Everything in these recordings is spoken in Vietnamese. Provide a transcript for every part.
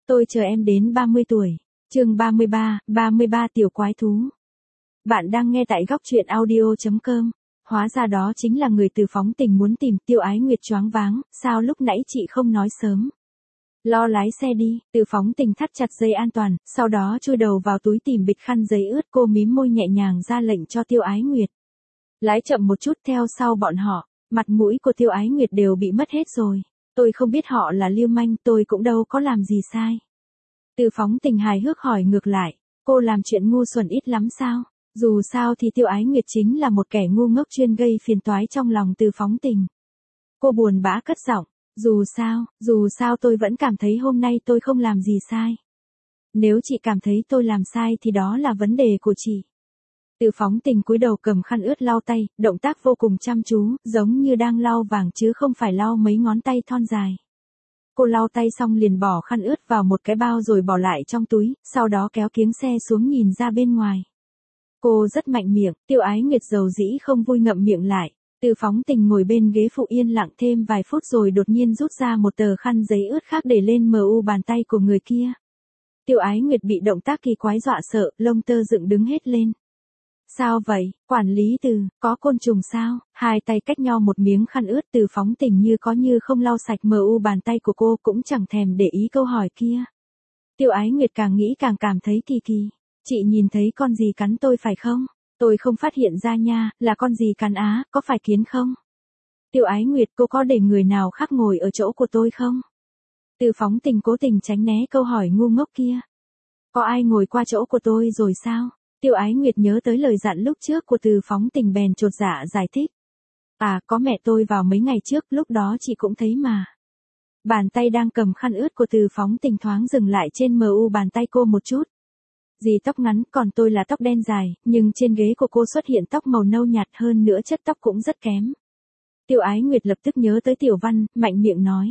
Tôi chờ em đến 30 tuổi. Chương 33 tiểu quái thú. Bạn đang nghe tại góc truyện audio.com. Hóa ra đó chính là người Từ phóng tình muốn tìm. Tiêu Ái Nguyệt choáng váng, sao lúc nãy chị không nói sớm? Lo lái xe đi. Từ phóng tình thắt chặt dây an toàn, sau đó chui đầu vào túi tìm bịch khăn giấy ướt. Cô mím môi nhẹ nhàng ra lệnh cho Tiêu Ái Nguyệt. Lái chậm một chút theo sau bọn họ. Mặt mũi của Tiêu Ái Nguyệt đều bị mất hết rồi. Tôi không biết họ là lưu manh, tôi cũng đâu có làm gì sai. Từ phóng tình hài hước hỏi ngược lại, cô làm chuyện ngu xuẩn ít lắm sao? Dù sao thì Tiêu Ái Nguyệt chính là một kẻ ngu ngốc chuyên gây phiền toái trong lòng Từ phóng tình. Cô buồn bã cất giọng, dù sao tôi vẫn cảm thấy hôm nay tôi không làm gì sai. Nếu chị cảm thấy tôi làm sai thì đó là vấn đề của chị. Từ phóng tình cúi đầu cầm khăn ướt lau tay, động tác vô cùng chăm chú, giống như đang lau vàng chứ không phải lau mấy ngón tay thon dài. Cô lau tay xong liền bỏ khăn ướt vào một cái bao rồi bỏ lại trong túi, sau đó kéo kiếng xe xuống nhìn ra bên ngoài. Cô rất mạnh miệng, Tiêu Ái Nguyệt dầu dĩ không vui ngậm miệng lại. Từ phóng tình ngồi bên ghế phụ yên lặng thêm vài phút rồi đột nhiên rút ra một tờ khăn giấy ướt khác để lên mu bàn tay của người kia. Tiêu Ái Nguyệt bị động tác kỳ quái dọa sợ, lông tơ dựng đứng hết lên. Sao vậy, quản lý Từ, có côn trùng sao? Hai tay cách nhau một miếng khăn ướt. Từ phóng tình như có như không lau sạch mu bàn tay của cô, cũng chẳng thèm để ý câu hỏi kia. Tiêu Ái Nguyệt càng nghĩ càng cảm thấy kỳ kỳ. Chị nhìn thấy con gì cắn tôi phải không? Tôi không phát hiện ra nha, là con gì cắn á, có phải kiến không? Tiêu Ái Nguyệt, cô có để người nào khác ngồi ở chỗ của tôi không? Từ phóng tình cố tình tránh né câu hỏi ngu ngốc kia. Có ai ngồi qua chỗ của tôi rồi sao? Tiêu Ái Nguyệt nhớ tới lời dặn lúc trước của Từ phóng tình bèn chột dạ giải thích. À, có mẹ tôi vào mấy ngày trước, lúc đó chị cũng thấy mà. Bàn tay đang cầm khăn ướt của Từ phóng tình thoáng dừng lại trên mu bàn tay cô một chút. Dì tóc ngắn, còn tôi là tóc đen dài, nhưng trên ghế của cô xuất hiện tóc màu nâu nhạt, hơn nữa chất tóc cũng rất kém. Tiêu Ái Nguyệt lập tức nhớ tới Tiểu Văn, mạnh miệng nói.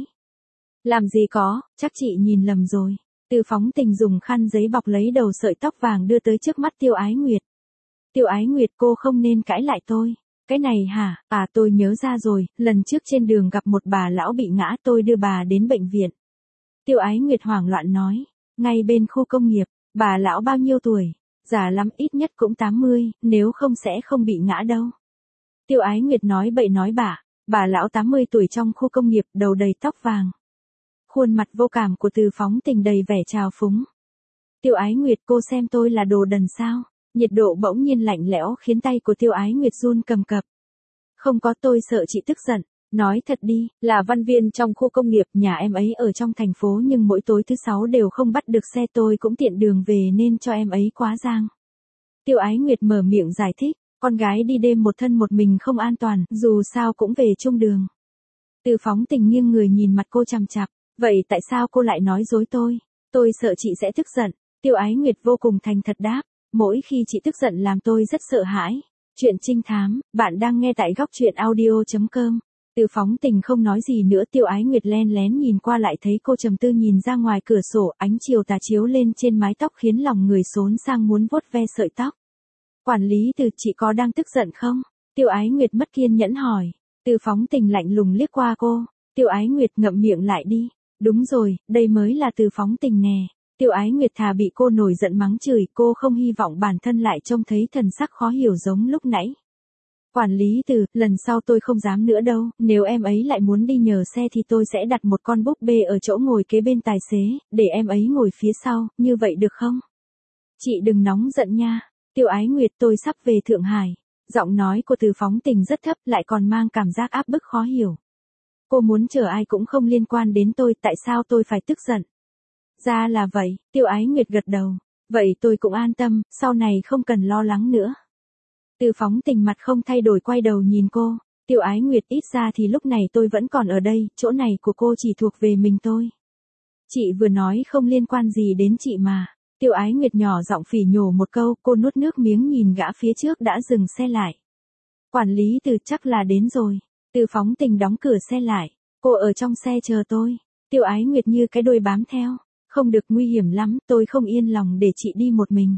Làm gì có, chắc chị nhìn lầm rồi. Từ phóng tình dùng khăn giấy bọc lấy đầu sợi tóc vàng đưa tới trước mắt Tiêu Ái Nguyệt. Tiêu Ái Nguyệt, cô không nên cãi lại tôi. Cái này hả? À, tôi nhớ ra rồi, lần trước trên đường gặp một bà lão bị ngã, tôi đưa bà đến bệnh viện. Tiêu Ái Nguyệt hoảng loạn nói. Ngay bên khu công nghiệp. Bà lão bao nhiêu tuổi? Già lắm ít nhất cũng 80, nếu không sẽ không bị ngã đâu. Tiêu Ái Nguyệt nói bậy nói bạ. Bà lão 80 tuổi trong khu công nghiệp, đầu đầy tóc vàng. Khuôn mặt vô cảm của Từ phóng tình đầy vẻ trào phúng. Tiêu Ái Nguyệt, cô xem tôi là đồ đần sao? Nhiệt độ bỗng nhiên lạnh lẽo khiến tay của Tiêu Ái Nguyệt run cầm cập. Không có, tôi sợ chị tức giận. Nói thật đi, là văn viên trong khu công nghiệp, nhà em ấy ở trong thành phố nhưng mỗi tối thứ 6 đều không bắt được xe, tôi cũng tiện đường về nên cho em ấy quá giang. Tiêu Ái Nguyệt mở miệng giải thích, con gái đi đêm một thân một mình không an toàn, dù sao cũng về chung đường. Từ phóng tình nghiêng người nhìn mặt cô chằm chằm, vậy tại sao cô lại nói dối tôi? Tôi sợ chị sẽ tức giận. Tiêu Ái Nguyệt vô cùng thành thật đáp, mỗi khi chị tức giận làm tôi rất sợ hãi. Chuyện trinh thám, bạn đang nghe tại góc truyện audio.com. Từ phóng tình không nói gì nữa. Tiêu Ái Nguyệt len lén nhìn qua lại thấy cô trầm tư nhìn ra ngoài cửa sổ, ánh chiều tà chiếu lên trên mái tóc khiến lòng người xốn sang muốn vuốt ve sợi tóc. Quản lý Từ, chị có đang tức giận không? Tiêu Ái Nguyệt mất kiên nhẫn hỏi. Từ phóng tình lạnh lùng liếc qua cô. Tiêu Ái Nguyệt ngậm miệng lại đi. Đúng rồi, đây mới là Từ phóng tình nè. Tiêu Ái Nguyệt thà bị cô nổi giận mắng chửi, cô không hy vọng bản thân lại trông thấy thần sắc khó hiểu giống lúc nãy. Quản lý Từ, lần sau tôi không dám nữa đâu, nếu em ấy lại muốn đi nhờ xe thì tôi sẽ đặt một con búp bê ở chỗ ngồi kế bên tài xế, để em ấy ngồi phía sau, như vậy được không? Chị đừng nóng giận nha. Tiêu Ái Nguyệt, tôi sắp về Thượng Hải. Giọng nói của Từ phóng tình rất thấp, lại còn mang cảm giác áp bức khó hiểu. Cô muốn chở ai cũng không liên quan đến tôi, tại sao tôi phải tức giận? Ra là vậy, Tiêu Ái Nguyệt gật đầu. Vậy tôi cũng an tâm, sau này không cần lo lắng nữa. Từ phóng tình mặt không thay đổi quay đầu nhìn cô. Tiêu Ái Nguyệt, ít ra thì lúc này tôi vẫn còn ở đây, chỗ này của cô chỉ thuộc về mình tôi. Chị vừa nói không liên quan gì đến chị mà. Tiêu Ái Nguyệt nhỏ giọng phỉ nhổ một câu, cô nuốt nước miếng nhìn gã phía trước đã dừng xe lại. Quản lý Từ, chắc là đến rồi. Từ phóng tình đóng cửa xe lại. Cô ở trong xe chờ tôi. Tiêu Ái Nguyệt như cái đuôi bám theo. Không được, nguy hiểm lắm, tôi không yên lòng để chị đi một mình.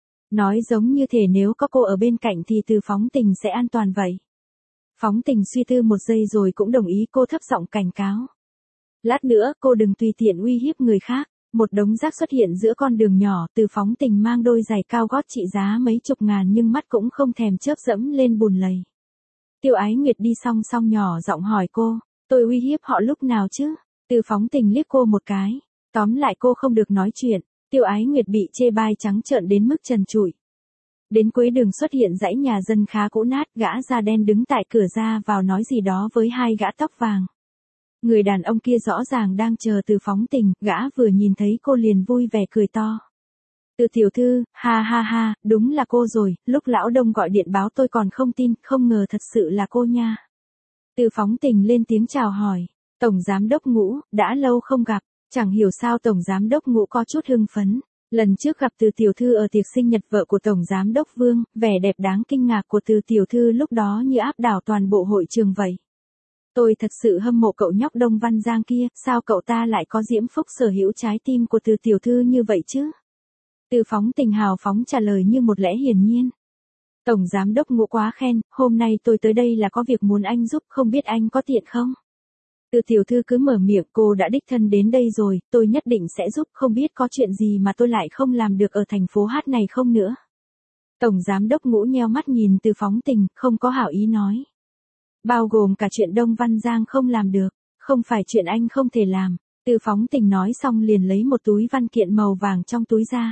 Nói giống như thể nếu có cô ở bên cạnh thì Từ phóng tình sẽ an toàn vậy. Phóng tình suy tư một giây rồi cũng đồng ý. Cô thấp giọng cảnh cáo. Lát nữa cô đừng tùy tiện uy hiếp người khác. Một đống rác xuất hiện giữa con đường nhỏ, Từ Phóng Tình mang đôi giày cao gót trị giá mấy chục ngàn nhưng mắt cũng không thèm chớp dẫm lên bùn lầy. Tiêu Ái Nguyệt đi song song nhỏ giọng hỏi cô, tôi uy hiếp họ lúc nào chứ? Từ Phóng Tình liếc cô một cái. Tóm lại cô không được nói chuyện. Tiêu Ái Nguyệt bị chê bai trắng trợn đến mức trần trụi. Đến cuối đường xuất hiện dãy nhà dân khá cũ nát, gã da đen đứng tại cửa ra vào nói gì đó với hai gã tóc vàng. Người đàn ông kia rõ ràng đang chờ Từ Phóng Tình, gã vừa nhìn thấy cô liền vui vẻ cười to. Từ tiểu thư, ha ha ha, đúng là cô rồi, lúc lão Đông gọi điện báo tôi còn không tin, không ngờ thật sự là cô nha. Từ Phóng Tình lên tiếng chào hỏi, Tổng Giám Đốc Ngũ, đã lâu không gặp, chẳng hiểu sao Tổng Giám Đốc Ngũ có chút hưng phấn. Lần trước gặp Từ tiểu thư ở tiệc sinh nhật vợ của Tổng Giám Đốc Vương, vẻ đẹp đáng kinh ngạc của Từ tiểu thư lúc đó như áp đảo toàn bộ hội trường vậy. Tôi thật sự hâm mộ cậu nhóc Đông Văn Giang kia, sao cậu ta lại có diễm phúc sở hữu trái tim của Từ tiểu thư như vậy chứ? Từ Phóng Tình hào phóng trả lời như một lẽ hiển nhiên. Tổng Giám Đốc Ngũ quá khen, hôm nay tôi tới đây là có việc muốn anh giúp, không biết anh có tiện không? Từ tiểu thư cứ mở miệng, cô đã đích thân đến đây rồi, tôi nhất định sẽ giúp, không biết có chuyện gì mà tôi lại không làm được ở thành phố hát này không nữa. Tổng Giám Đốc Ngũ nheo mắt nhìn Từ Phóng Tình, không có hảo ý nói. Bao gồm cả chuyện Đông Văn Giang không làm được, không phải chuyện anh không thể làm. Từ Phóng Tình nói xong liền lấy một túi văn kiện màu vàng trong túi ra.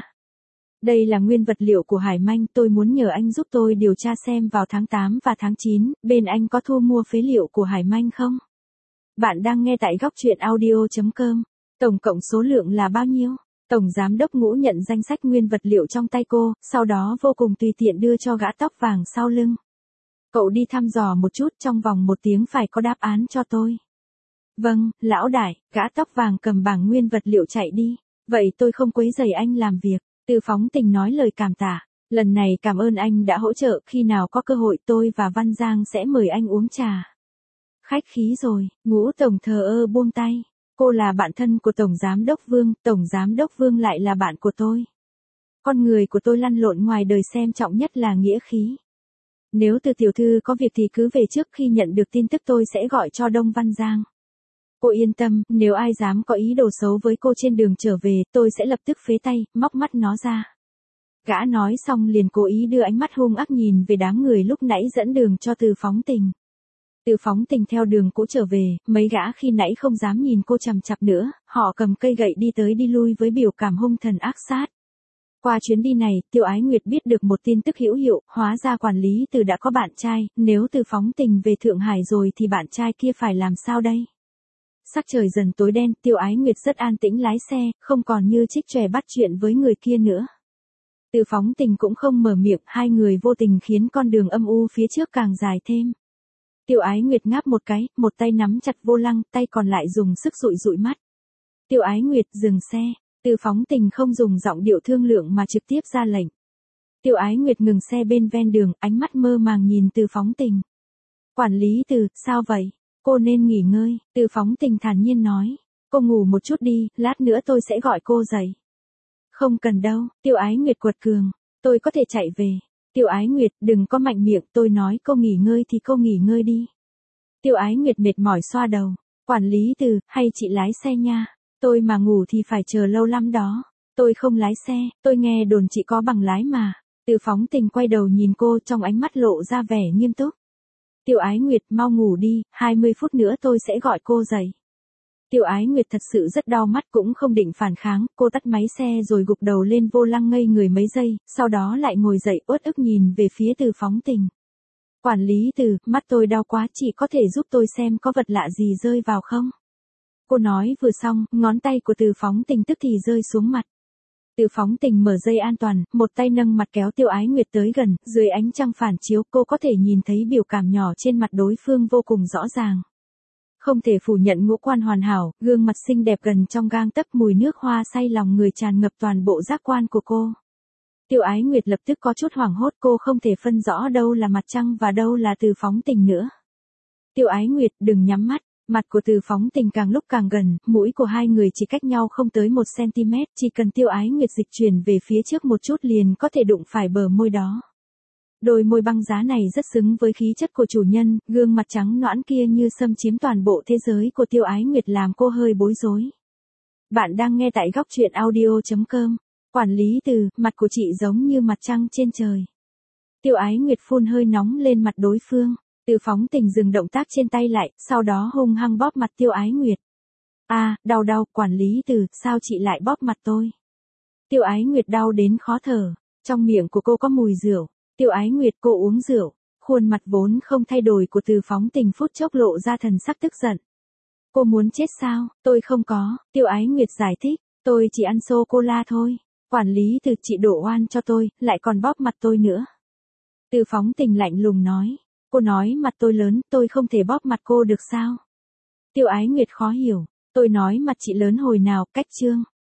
Đây là nguyên vật liệu của Hải Manh, tôi muốn nhờ anh giúp tôi điều tra xem vào tháng 8 và tháng 9, bên anh có thu mua phế liệu của Hải Manh không? Bạn đang nghe tại góc truyện audio.com. Tổng cộng số lượng là bao nhiêu? Tổng Giám Đốc Ngũ nhận danh sách nguyên vật liệu trong tay cô, sau đó vô cùng tùy tiện đưa cho gã tóc vàng sau lưng. Cậu đi thăm dò một chút, trong vòng 1 tiếng phải có đáp án cho tôi. Vâng, lão đại, gã tóc vàng cầm bảng nguyên vật liệu chạy đi. Vậy tôi không quấy rầy anh làm việc. Từ Phóng Tình nói lời cảm tạ. Lần này cảm ơn anh đã hỗ trợ, khi nào có cơ hội tôi và Văn Giang sẽ mời anh uống trà. Khách khí rồi, Ngũ Tổng thờ ơ buông tay. Cô là bạn thân của Tổng Giám Đốc Vương, Tổng Giám Đốc Vương lại là bạn của tôi. Con người của tôi lăn lộn ngoài đời xem trọng nhất là nghĩa khí. Nếu Từ tiểu thư có việc thì cứ về trước, khi nhận được tin tức tôi sẽ gọi cho Đông Văn Giang. Cô yên tâm, nếu ai dám có ý đồ xấu với cô trên đường trở về, tôi sẽ lập tức phế tay, móc mắt nó ra. Gã nói xong liền cố ý đưa ánh mắt hung ác nhìn về đám người lúc nãy dẫn đường cho Từ Phóng Tình. Từ Phóng Tình theo đường cũ trở về, mấy gã khi nãy không dám nhìn cô chằm chặp nữa, họ cầm cây gậy đi tới đi lui với biểu cảm hung thần ác sát. Qua chuyến đi này, Tiêu Ái Nguyệt biết được một tin tức hữu hiệu, hóa ra quản lý Từ đã có bạn trai, nếu Từ Phóng Tình về Thượng Hải rồi thì bạn trai kia phải làm sao đây? Sắc trời dần tối đen, Tiêu Ái Nguyệt rất an tĩnh lái xe, không còn như trích chòe bắt chuyện với người kia nữa. Từ Phóng Tình cũng không mở miệng, hai người vô tình khiến con đường âm u phía trước càng dài thêm. Tiêu Ái Nguyệt ngáp một cái, một tay nắm chặt vô lăng, tay còn lại dùng sức dụi dụi mắt. Tiêu Ái Nguyệt dừng xe. Từ Phóng Tình không dùng giọng điệu thương lượng mà trực tiếp ra lệnh. Tiêu Ái Nguyệt ngừng xe bên ven đường, ánh mắt mơ màng nhìn Từ Phóng Tình. Quản lý Từ, sao vậy? Cô nên nghỉ ngơi, Từ Phóng Tình thản nhiên nói. Cô ngủ một chút đi, lát nữa tôi sẽ gọi cô dậy. Không cần đâu, Tiêu Ái Nguyệt quật cường. Tôi có thể chạy về. Tiêu Ái Nguyệt, đừng có mạnh miệng, tôi nói cô nghỉ ngơi thì cô nghỉ ngơi đi. Tiêu Ái Nguyệt mệt mỏi xoa đầu. Quản lý Từ, hay chị lái xe nha. Tôi mà ngủ thì phải chờ lâu lắm đó. Tôi không lái xe, tôi nghe đồn chị có bằng lái mà. Từ Phóng Tình quay đầu nhìn cô, trong ánh mắt lộ ra vẻ nghiêm túc. Tiêu Ái Nguyệt, mau ngủ đi, 20 phút nữa tôi sẽ gọi cô dậy. Tiêu Ái Nguyệt thật sự rất đau mắt, cũng không định phản kháng, cô tắt máy xe rồi gục đầu lên vô lăng ngây người mấy giây, sau đó lại ngồi dậy uất ức nhìn về phía Từ Phóng Tình. Quản lý Từ, mắt tôi đau quá, chị có thể giúp tôi xem có vật lạ gì rơi vào không? Cô nói vừa xong, ngón tay của Từ Phóng Tình tức thì rơi xuống mặt. Từ Phóng Tình mở dây an toàn, một tay nâng mặt kéo Tiêu Ái Nguyệt tới gần, dưới ánh trăng phản chiếu cô có thể nhìn thấy biểu cảm nhỏ trên mặt đối phương vô cùng rõ ràng. Không thể phủ nhận ngũ quan hoàn hảo, gương mặt xinh đẹp gần trong gang tấc, mùi nước hoa say lòng người tràn ngập toàn bộ giác quan của cô. Tiêu Ái Nguyệt lập tức có chút hoảng hốt, cô không thể phân rõ đâu là mặt trăng và đâu là Từ Phóng Tình nữa. Tiêu Ái Nguyệt, đừng nhắm mắt. Mặt của Từ Phóng Tình càng lúc càng gần, mũi của hai người chỉ cách nhau không tới 1 cm, chỉ cần Tiêu Ái Nguyệt dịch chuyển về phía trước một chút liền có thể đụng phải bờ môi đó. Đôi môi băng giá này rất xứng với khí chất của chủ nhân, gương mặt trắng nõn kia như xâm chiếm toàn bộ thế giới của Tiêu Ái Nguyệt làm cô hơi bối rối. Bạn đang nghe tại góc truyện audio.com. Quản lý Từ, mặt của chị giống như mặt trăng trên trời. Tiêu Ái Nguyệt phun hơi nóng lên mặt đối phương. Từ Phóng Tình dừng động tác trên tay lại, sau đó hung hăng bóp mặt Tiêu Ái Nguyệt. Đau, quản lý Từ, sao chị lại bóp mặt tôi? Tiêu Ái Nguyệt đau đến khó thở. Trong miệng của cô có mùi rượu. Tiêu Ái Nguyệt, cô uống rượu. Khuôn mặt vốn không thay đổi của Từ Phóng Tình phút chốc lộ ra thần sắc tức giận. Cô muốn chết sao? Tôi không có. Tiêu Ái Nguyệt giải thích. Tôi chỉ ăn sô-cô-la thôi. Quản lý Từ, chị đổ oan cho tôi, lại còn bóp mặt tôi nữa. Từ Phóng Tình lạnh lùng nói. Cô nói mặt tôi lớn, tôi không thể bóp mặt cô được sao? Tiêu Ái Nguyệt khó hiểu. Tôi nói mặt chị lớn hồi nào, cách chương.